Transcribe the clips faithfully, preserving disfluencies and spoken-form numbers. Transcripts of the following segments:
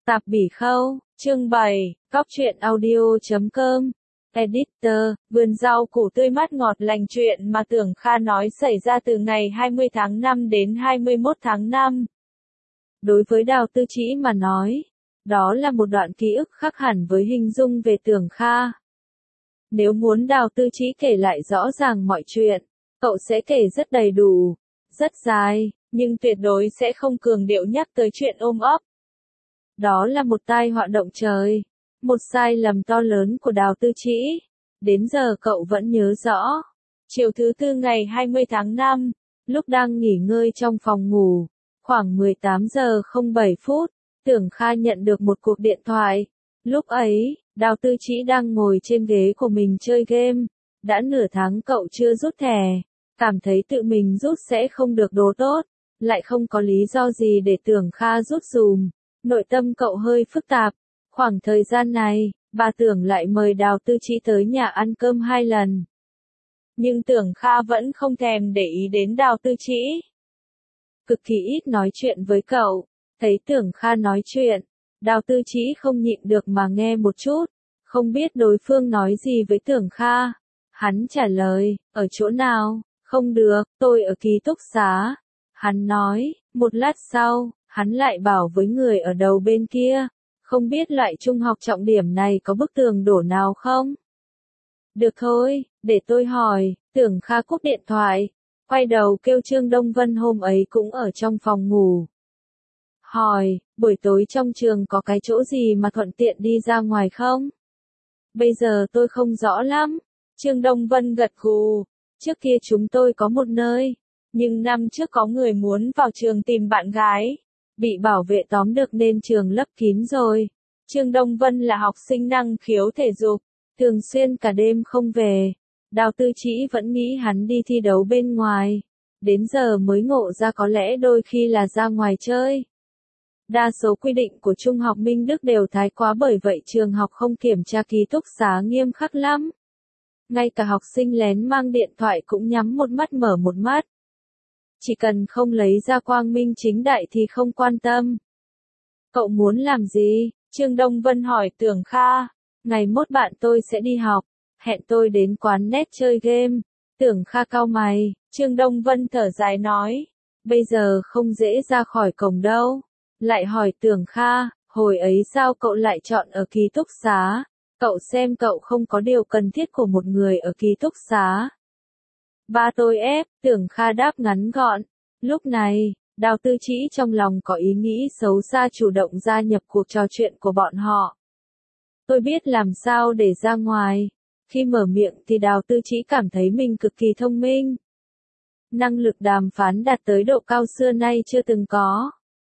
Tạp Bỉ Khâu, chương bảy, cóc truyện audio chấm com. Editor, vườn rau củ tươi mát ngọt lành. Chuyện mà Tưởng Kha nói xảy ra từ ngày hai mươi tháng năm đến hai mươi mốt tháng năm. Đối với Đào Tư Trĩ mà nói, đó là một đoạn ký ức khác hẳn với hình dung về Tưởng Kha. Nếu muốn Đào Tư Trĩ kể lại rõ ràng mọi chuyện, cậu sẽ kể rất đầy đủ, rất dài, nhưng tuyệt đối sẽ không cường điệu nhắc tới chuyện ôm ấp. Đó là một tai họa động trời, một sai lầm to lớn của Đào Tư Trĩ. Đến giờ cậu vẫn nhớ rõ. Chiều thứ tư ngày hai mươi tháng năm, lúc đang nghỉ ngơi trong phòng ngủ, khoảng mười tám giờ không bảy phút, Tưởng Kha nhận được một cuộc điện thoại. Lúc ấy, Đào Tư Trĩ đang ngồi trên ghế của mình chơi game. Đã nửa tháng cậu chưa rút thẻ, cảm thấy tự mình rút sẽ không được đồ tốt, lại không có lý do gì để Tưởng Kha rút dùm. Nội tâm cậu hơi phức tạp. Khoảng thời gian này, bà Tưởng lại mời Đào Tư Trĩ tới nhà ăn cơm hai lần. Nhưng Tưởng Kha vẫn không thèm để ý đến Đào Tư Trĩ. Cực kỳ ít nói chuyện với cậu. Thấy Tưởng Kha nói chuyện, Đào Tư Trĩ không nhịn được mà nghe một chút. Không biết đối phương nói gì với Tưởng Kha. Hắn trả lời, ở chỗ nào? Không được, tôi ở ký túc xá. Hắn nói, một lát sau, hắn lại bảo với người ở đầu bên kia, không biết loại trung học trọng điểm này có bức tường đổ nào không? Được thôi, để tôi hỏi. Tưởng Kha cúp điện thoại, quay đầu kêu Trương Đông Vân hôm ấy cũng ở trong phòng ngủ. Hỏi, buổi tối trong trường có cái chỗ gì mà thuận tiện đi ra ngoài không? Bây giờ tôi không rõ lắm. Trương Đông Vân gật gù, trước kia chúng tôi có một nơi, nhưng năm trước có người muốn vào trường tìm bạn gái, bị bảo vệ tóm được nên trường lấp kín rồi. Trương Đông Vân là học sinh năng khiếu thể dục, thường xuyên cả đêm không về. Đào Tư Trĩ vẫn nghĩ hắn đi thi đấu bên ngoài, đến giờ mới ngộ ra có lẽ đôi khi là ra ngoài chơi. Đa số quy định của Trung học Minh Đức đều thái quá, bởi vậy trường học không kiểm tra ký túc xá nghiêm khắc lắm. Ngay cả học sinh lén mang điện thoại cũng nhắm một mắt mở một mắt. Chỉ cần không lấy ra quang minh chính đại thì không quan tâm. Cậu muốn làm gì? Trương Đông Vân hỏi Tưởng Kha. Ngày mốt bạn tôi sẽ đi học, hẹn tôi đến quán net chơi game. Tưởng Kha cau mày. Trương Đông Vân thở dài nói, bây giờ không dễ ra khỏi cổng đâu. Lại hỏi Tưởng Kha, hồi ấy sao cậu lại chọn ở ký túc xá? Cậu xem cậu không có điều cần thiết của một người ở ký túc xá. Ba tôi ép. Tưởng Kha đáp ngắn gọn. Lúc này, Đào Tư Trĩ trong lòng có ý nghĩ xấu xa chủ động gia nhập cuộc trò chuyện của bọn họ. Tôi biết làm sao để ra ngoài. Khi mở miệng thì Đào Tư Trĩ cảm thấy mình cực kỳ thông minh. Năng lực đàm phán đạt tới độ cao xưa nay chưa từng có.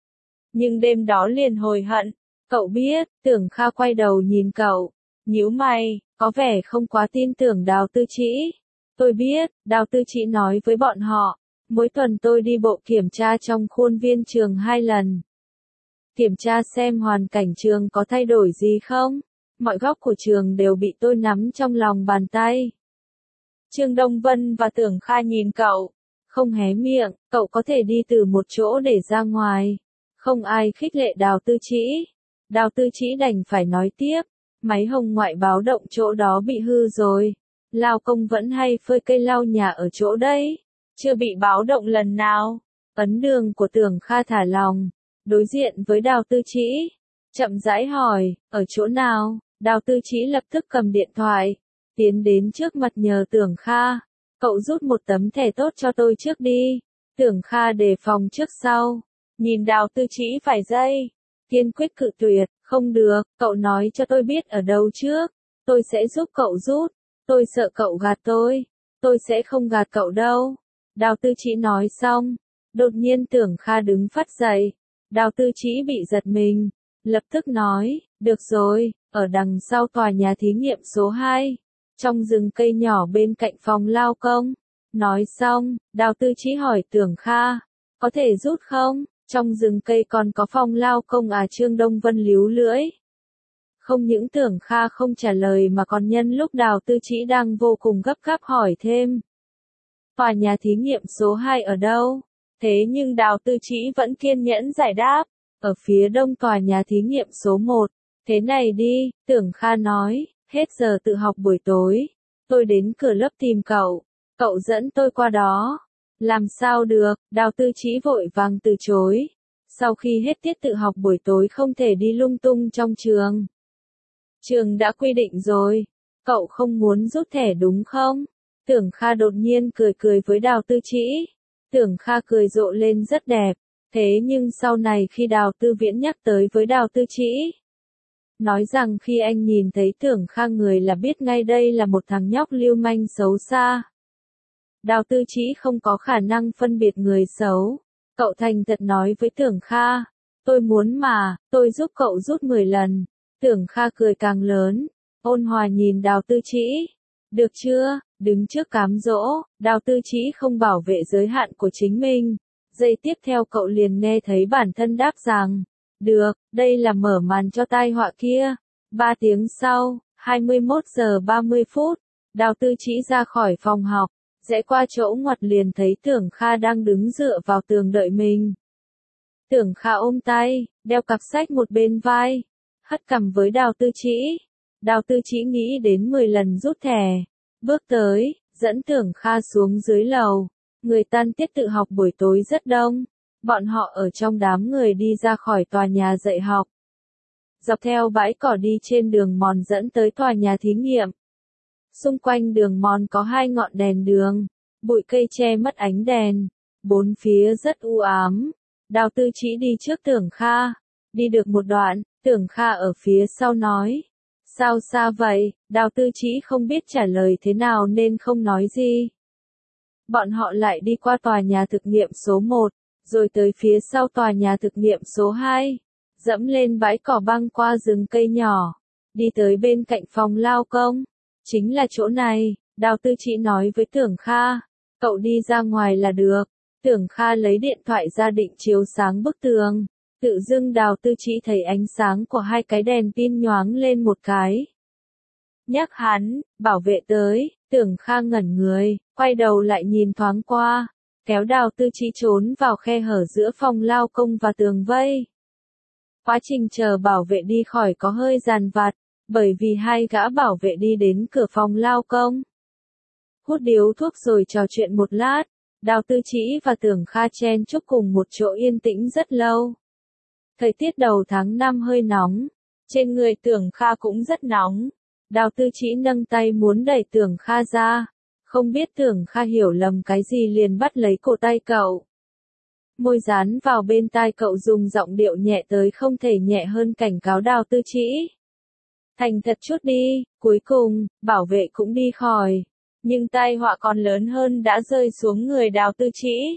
Nhưng đêm đó liền hối hận. Cậu biết. Tưởng Kha quay đầu nhìn cậu, nhíu mày, có vẻ không quá tin tưởng Đào Tư Trĩ. Tôi biết. Đào Tư Trĩ nói với bọn họ, mỗi tuần tôi đi bộ kiểm tra trong khuôn viên trường hai lần. Kiểm tra xem hoàn cảnh trường có thay đổi gì không. Mọi góc của trường đều bị tôi nắm trong lòng bàn tay. Trương Đông Vân và Tưởng Kha nhìn cậu, không hé miệng. Cậu có thể đi từ một chỗ để ra ngoài. Không ai khích lệ Đào Tư Trĩ. Đào Tư Trĩ đành phải nói tiếp, máy hồng ngoại báo động chỗ đó bị hư rồi. Lao công vẫn hay phơi cây lau nhà ở chỗ đấy. Chưa bị báo động lần nào. Ấn đường của Tưởng Kha thả lòng, đối diện với Đào Tư Trĩ, chậm rãi hỏi, ở chỗ nào? Đào Tư Trĩ lập tức cầm điện thoại, tiến đến trước mặt nhờ Tưởng Kha, cậu rút một tấm thẻ tốt cho tôi trước đi. Tưởng Kha đề phòng trước sau, nhìn Đào Tư Trĩ vài giây, kiên quyết cự tuyệt, không được, cậu nói cho tôi biết ở đâu trước, tôi sẽ giúp cậu rút. Tôi sợ cậu gạt tôi. Tôi sẽ không gạt cậu đâu. Đào Tư Trĩ nói xong, đột nhiên Tưởng Kha đứng phát dậy. Đào Tư Trĩ bị giật mình, lập tức nói, được rồi, ở đằng sau tòa nhà thí nghiệm số hai, trong rừng cây nhỏ bên cạnh phòng lao công. Nói xong, Đào Tư Trĩ hỏi Tưởng Kha, có thể rút không? Trong rừng cây còn có phòng lao công à? Trương Đông Vân líu lưỡi. Không những Tưởng Kha không trả lời mà còn nhân lúc Đào Tư Trĩ đang vô cùng gấp gáp hỏi thêm. Tòa nhà thí nghiệm số hai ở đâu? Thế nhưng Đào Tư Trĩ vẫn kiên nhẫn giải đáp. ở phía đông tòa nhà thí nghiệm số một. Thế này đi, Tưởng Kha nói, hết giờ tự học buổi tối, tôi đến cửa lớp tìm cậu, cậu dẫn tôi qua đó. Làm sao được, Đào Tư Chí vội vàng từ chối. Sau khi hết tiết tự học buổi tối không thể đi lung tung trong trường. Trường đã quy định rồi, cậu không muốn rút thẻ đúng không? Tưởng Kha đột nhiên cười cười với Đào Tư Chí. Tưởng Kha cười rộ lên rất đẹp, thế nhưng sau này khi Đào Tư Viễn nhắc tới với Đào Tư Chí, nói rằng khi anh nhìn thấy Tưởng Kha người là biết ngay đây là một thằng nhóc lưu manh xấu xa. Đào Tư Chí không có khả năng phân biệt người xấu. Cậu thành thật nói với Tưởng Kha, tôi muốn mà, tôi giúp cậu rút mười lần. Tưởng Kha cười càng lớn, ôn hòa nhìn Đào Tư Chí. Được chưa, đứng trước cám dỗ, Đào Tư Chí không bảo vệ giới hạn của chính mình. Giây tiếp theo cậu liền nghe thấy bản thân đáp rằng, được, đây là mở màn cho tai họa kia. Ba tiếng sau, hai mươi mốt giờ ba mươi phút, Đào Tư Chí ra khỏi phòng học, rẽ qua chỗ ngoặt liền thấy Tưởng Kha đang đứng dựa vào tường đợi mình. Tưởng Kha ôm tay, đeo cặp sách một bên vai, hất cằm với Đào Tư Chí. Đào Tư Chí nghĩ đến mười lần rút thẻ, bước tới, dẫn Tưởng Kha xuống dưới lầu. Người tan tiết tự học buổi tối rất đông, bọn họ ở trong đám người đi ra khỏi tòa nhà dạy học. Dọc theo bãi cỏ đi trên đường mòn dẫn tới tòa nhà thí nghiệm. Xung quanh đường mòn có hai ngọn đèn đường, bụi cây che mất ánh đèn, bốn phía rất u ám. Đào Tư Chí đi trước Tưởng Kha, đi được một đoạn, Tưởng Kha ở phía sau nói, sao xa vậy? Đào Tư Chí không biết trả lời thế nào nên không nói gì. Bọn họ lại đi qua tòa nhà thực nghiệm số một, rồi tới phía sau tòa nhà thực nghiệm số hai, dẫm lên bãi cỏ băng qua rừng cây nhỏ, đi tới bên cạnh phòng lao công. Chính là chỗ này, Đào Tư Chí nói với Tưởng Kha, cậu đi ra ngoài là được. Tưởng Kha lấy điện thoại ra định chiếu sáng bức tường, tự dưng Đào Tư Chí thấy ánh sáng của hai cái đèn pin nhoáng lên một cái. Nhắc hắn, bảo vệ tới, Tưởng Kha ngẩn người, quay đầu lại nhìn thoáng qua, kéo Đào Tư Chí trốn vào khe hở giữa phòng lao công và tường vây. Quá trình chờ bảo vệ đi khỏi có hơi dàn vặt, bởi vì hai gã bảo vệ đi đến cửa phòng lao công, hút điếu thuốc rồi trò chuyện một lát. Đào Tư Chí và Tưởng Kha chen chúc cùng một chỗ yên tĩnh rất lâu. Thời tiết đầu tháng năm hơi nóng, trên người Tưởng Kha cũng rất nóng. Đào Tư Chí nâng tay muốn đẩy Tưởng Kha ra, không biết Tưởng Kha hiểu lầm cái gì liền bắt lấy cổ tay cậu. Môi dán vào bên tai cậu dùng giọng điệu nhẹ tới không thể nhẹ hơn cảnh cáo Đào Tư Chí. Thành thật chút đi, cuối cùng, bảo vệ cũng đi khỏi. Nhưng tai họa còn lớn hơn đã rơi xuống người Đào Tư Chí.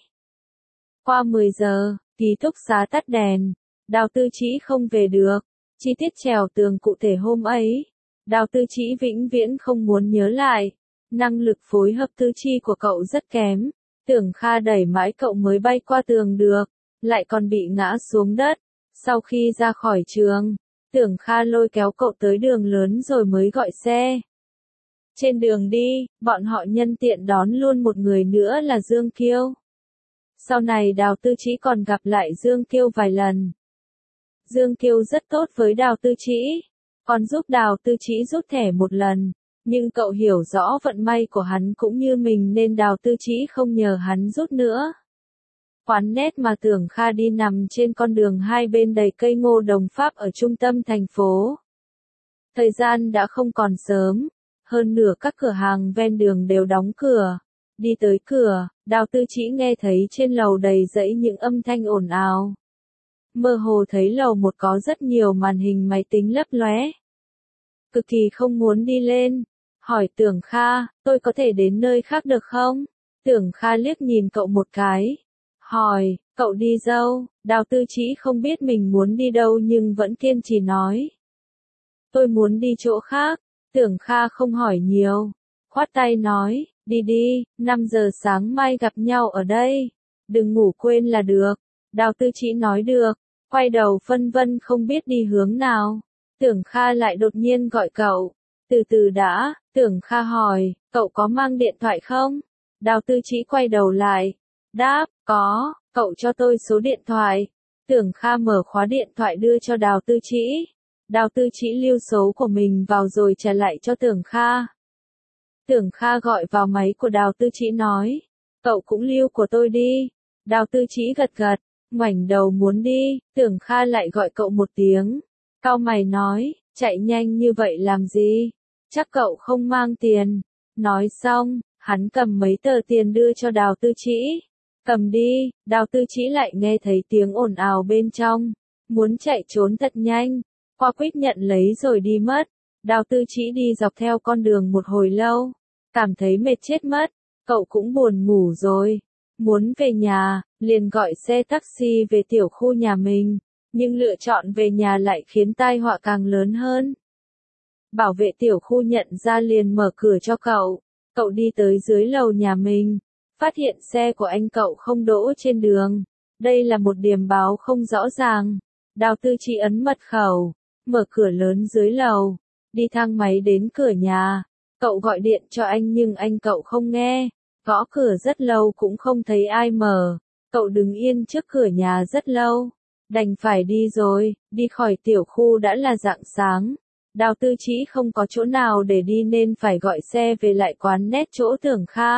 Qua mười giờ, ký túc xá tắt đèn, Đào Tư Chí không về được. Chi tiết trèo tường cụ thể hôm ấy, Đào Tư Chí vĩnh viễn không muốn nhớ lại. Năng lực phối hợp tư chi của cậu rất kém. Tưởng Kha đẩy mãi cậu mới bay qua tường được, lại còn bị ngã xuống đất. Sau khi ra khỏi trường, Tưởng Kha lôi kéo cậu tới đường lớn rồi mới gọi xe. Trên đường đi, bọn họ nhân tiện đón luôn một người nữa là Dương Kiêu. Sau này Đào Tư Chí còn gặp lại Dương Kiêu vài lần. Dương Kiêu rất tốt với Đào Tư Chí, còn giúp Đào Tư Chí rút thẻ một lần. Nhưng cậu hiểu rõ vận may của hắn cũng như mình nên Đào Tư Chí không nhờ hắn rút nữa. Quán nét mà Tưởng Kha đi nằm trên con đường hai bên đầy cây ngô đồng Pháp ở trung tâm thành phố. Thời gian đã không còn sớm, hơn nửa các cửa hàng ven đường đều đóng cửa. Đi tới cửa, Đào Tư Chí nghe thấy trên lầu đầy dẫy những âm thanh ồn ào. Mơ hồ thấy lầu một có rất nhiều màn hình máy tính lấp lóe. Cực kỳ không muốn đi lên. Hỏi Tưởng Kha, tôi có thể đến nơi khác được không? Tưởng Kha liếc nhìn cậu một cái. Hỏi, cậu đi đâu? Đào Tư Chí không biết mình muốn đi đâu nhưng vẫn kiên trì nói. Tôi muốn đi chỗ khác. Tưởng Kha không hỏi nhiều. Khoát tay nói, đi đi, năm giờ sáng mai gặp nhau ở đây. Đừng ngủ quên là được. Đào Tư Chí nói được, quay đầu phân vân không biết đi hướng nào. Tưởng Kha lại đột nhiên gọi cậu. Từ từ đã, Tưởng Kha hỏi, cậu có mang điện thoại không? Đào Tư Chí quay đầu lại. Đáp, có, cậu cho tôi số điện thoại. Tưởng Kha mở khóa điện thoại đưa cho Đào Tư Trĩ. Đào Tư Trĩ lưu số của mình vào rồi trả lại cho Tưởng Kha. Tưởng Kha gọi vào máy của Đào Tư Trĩ nói, cậu cũng lưu của tôi đi. Đào Tư Trĩ gật gật, ngoảnh đầu muốn đi, Tưởng Kha lại gọi cậu một tiếng. Cau mày nói, chạy nhanh như vậy làm gì? Chắc cậu không mang tiền. Nói xong, hắn cầm mấy tờ tiền đưa cho Đào Tư Trĩ. Cầm đi, Đào Tư Trĩ lại nghe thấy tiếng ồn ào bên trong. Muốn chạy trốn thật nhanh. Qua quýt nhận lấy rồi đi mất. Đào Tư Trĩ đi dọc theo con đường một hồi lâu. Cảm thấy mệt chết mất. Cậu cũng buồn ngủ rồi. Muốn về nhà, liền gọi xe taxi về tiểu khu nhà mình. Nhưng lựa chọn về nhà lại khiến tai họa càng lớn hơn. Bảo vệ tiểu khu nhận ra liền mở cửa cho cậu. Cậu đi tới dưới lầu nhà mình. Phát hiện xe của anh cậu không đỗ trên đường. Đây là một điểm báo không rõ ràng. Đào Tư Trĩ ấn mật khẩu. Mở cửa lớn dưới lầu. Đi thang máy đến cửa nhà. Cậu gọi điện cho anh nhưng anh cậu không nghe. Gõ cửa rất lâu cũng không thấy ai mở. Cậu đứng yên trước cửa nhà rất lâu. Đành phải đi rồi, đi khỏi tiểu khu đã là rạng sáng. Đào Tư Trĩ không có chỗ nào để đi nên phải gọi xe về lại quán net chỗ Tưởng Kha.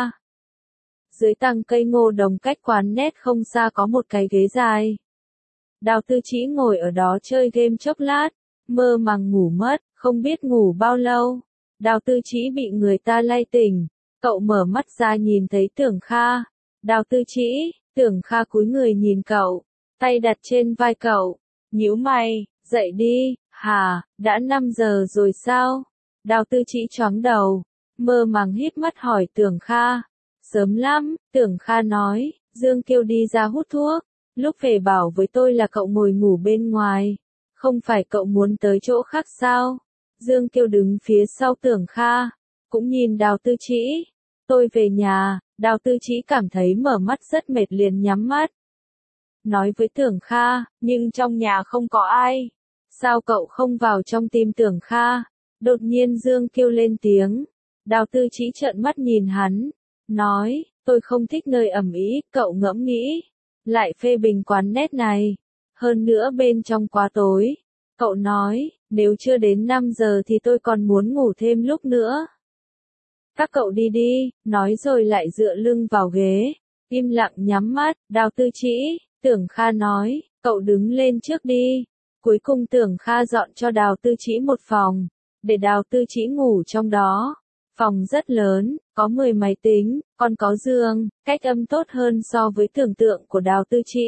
Dưới tàng cây ngô đồng cách quán net không xa có một cái ghế dài. Đào Tư Trĩ ngồi ở đó chơi game chốc lát, mơ màng ngủ mất, không biết ngủ bao lâu. Đào Tư Trĩ bị người ta lay tỉnh, cậu mở mắt ra nhìn thấy Tưởng Kha. Đào Tư Trĩ, Tưởng Kha cúi người nhìn cậu, tay đặt trên vai cậu, nhíu mày, dậy đi, hả, đã năm giờ rồi sao? Đào Tư Trĩ choáng đầu, mơ màng híp mắt hỏi Tưởng Kha. Sớm lắm, Tưởng Kha nói, Dương Kiêu đi ra hút thuốc, lúc về bảo với tôi là cậu ngồi ngủ bên ngoài, không phải cậu muốn tới chỗ khác sao? Dương Kiêu đứng phía sau Tưởng Kha, cũng nhìn Đào Tư Trĩ. Tôi về nhà, Đào Tư Trĩ cảm thấy mở mắt rất mệt liền nhắm mắt. Nói với Tưởng Kha, nhưng trong nhà không có ai. Sao cậu không vào trong tim Tưởng Kha? Đột nhiên Dương Kiêu lên tiếng. Đào Tư Trĩ trợn mắt nhìn hắn. Nói, tôi không thích nơi ẩm ý, cậu ngẫm nghĩ. Lại phê bình quán net này. Hơn nữa bên trong quá tối. Cậu nói, nếu chưa đến năm giờ thì tôi còn muốn ngủ thêm lúc nữa. Các cậu đi đi, nói rồi lại dựa lưng vào ghế. Im lặng nhắm mắt, Đào Tư Trĩ, Tưởng Kha nói, cậu đứng lên trước đi. Cuối cùng Tưởng Kha dọn cho Đào Tư Trĩ một phòng, để Đào Tư Trĩ ngủ trong đó. Phòng rất lớn, có mười máy tính, còn có giường, cách âm tốt hơn so với tưởng tượng của Đào Tư Trĩ.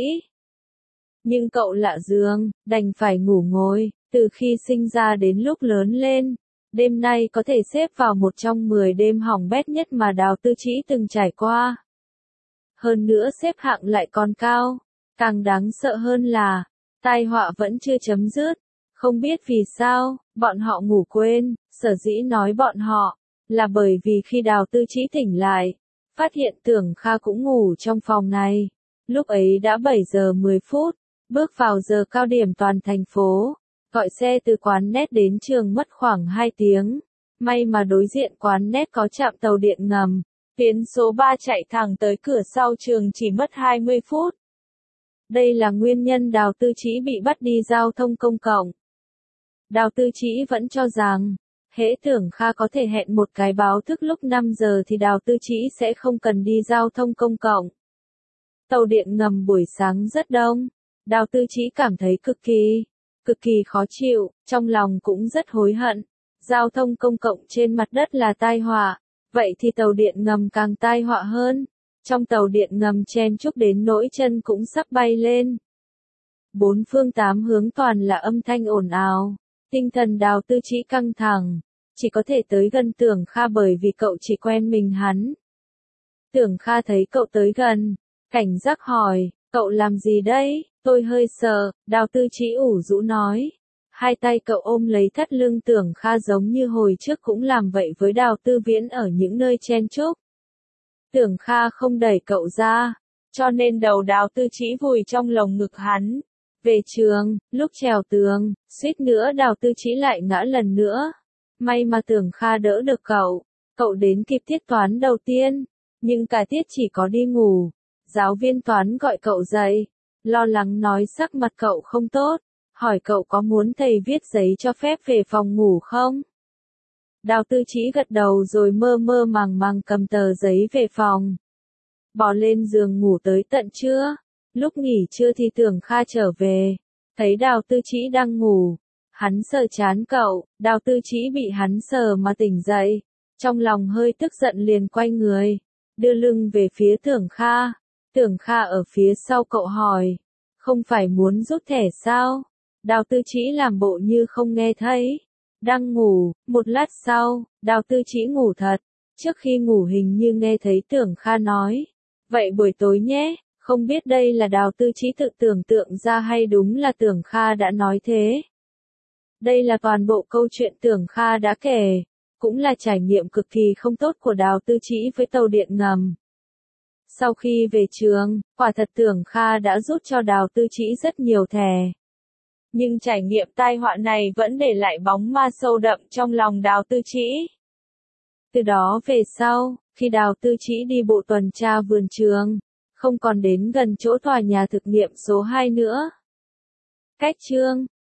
Nhưng cậu lạ giường, đành phải ngủ ngồi, từ khi sinh ra đến lúc lớn lên. Đêm nay có thể xếp vào một trong mười đêm hỏng bét nhất mà Đào Tư Trĩ từng trải qua. Hơn nữa xếp hạng lại còn cao. Càng đáng sợ hơn là, tai họa vẫn chưa chấm dứt. Không biết vì sao, bọn họ ngủ quên, sở dĩ nói bọn họ, là bởi vì khi Đào Tư Trĩ tỉnh lại, phát hiện Tưởng Kha cũng ngủ trong phòng này. Lúc ấy đã bảy giờ mười phút, bước vào giờ cao điểm toàn thành phố. Gọi xe từ quán net đến trường mất khoảng hai tiếng. May mà đối diện quán net có trạm tàu điện ngầm. Tuyến số ba chạy thẳng tới cửa sau trường chỉ mất hai mươi phút. Đây là nguyên nhân Đào Tư Trĩ bị bắt đi giao thông công cộng. Đào Tư Trĩ vẫn cho rằng, hễ Tưởng Kha có thể hẹn một cái báo thức lúc năm giờ thì Đào Tư Trĩ sẽ không cần đi giao thông công cộng. Tàu điện ngầm buổi sáng rất đông. Đào Tư Trĩ cảm thấy cực kỳ, cực kỳ khó chịu, trong lòng cũng rất hối hận. Giao thông công cộng trên mặt đất là tai họa, vậy thì tàu điện ngầm càng tai họa hơn. Trong tàu điện ngầm chen chúc đến nỗi chân cũng sắp bay lên. Bốn phương tám hướng toàn là âm thanh ồn ào. Tinh thần Đào Tư Trĩ căng thẳng. Chỉ có thể tới gần Tưởng Kha bởi vì cậu chỉ quen mình hắn. Tưởng Kha thấy cậu tới gần. Cảnh giác hỏi, cậu làm gì đây? Tôi hơi sợ, Đào Tư Trĩ ủ rũ nói. Hai tay cậu ôm lấy thắt lưng Tưởng Kha giống như hồi trước cũng làm vậy với Đào Tư Viễn ở những nơi chen chúc. Tưởng Kha không đẩy cậu ra, cho nên đầu Đào Tư Trĩ vùi trong lồng ngực hắn. Về trường, lúc trèo tường, suýt nữa Đào Tư Trĩ lại ngã lần nữa. May mà Tưởng Kha đỡ được cậu, cậu đến kịp tiết toán đầu tiên, nhưng cả tiết chỉ có đi ngủ. Giáo viên toán gọi cậu dậy, lo lắng nói sắc mặt cậu không tốt, hỏi cậu có muốn thầy viết giấy cho phép về phòng ngủ không? Đào Tư Chí gật đầu rồi mơ mơ màng màng cầm tờ giấy về phòng. Bò lên giường ngủ tới tận trưa, lúc nghỉ trưa thì Tưởng Kha trở về, thấy Đào Tư Chí đang ngủ, hắn sờ trán cậu, Đào Tư Chí bị hắn sờ mà tỉnh dậy, trong lòng hơi tức giận liền quay người, đưa lưng về phía Tưởng Kha. Tưởng Kha ở phía sau cậu hỏi, không phải muốn rút thẻ sao? Đào Tư Chí làm bộ như không nghe thấy, đang ngủ. Một lát sau, Đào Tư Chí ngủ thật, trước khi ngủ hình như nghe thấy Tưởng Kha nói, vậy buổi tối nhé. Không biết đây là Đào Tư Chí tự tưởng tượng ra hay đúng là Tưởng Kha đã nói thế. Đây là toàn bộ câu chuyện Tưởng Kha đã kể, cũng là trải nghiệm cực kỳ không tốt của Đào Tư Chí với tàu điện ngầm. Sau khi về trường, quả thật Tưởng Kha đã rút cho Đào Tư Chí rất nhiều thẻ. Nhưng trải nghiệm tai họa này vẫn để lại bóng ma sâu đậm trong lòng Đào Tư Chí. Từ đó về sau, khi Đào Tư Chí đi bộ tuần tra vườn trường, không còn đến gần chỗ tòa nhà thực nghiệm số hai nữa. Cách chương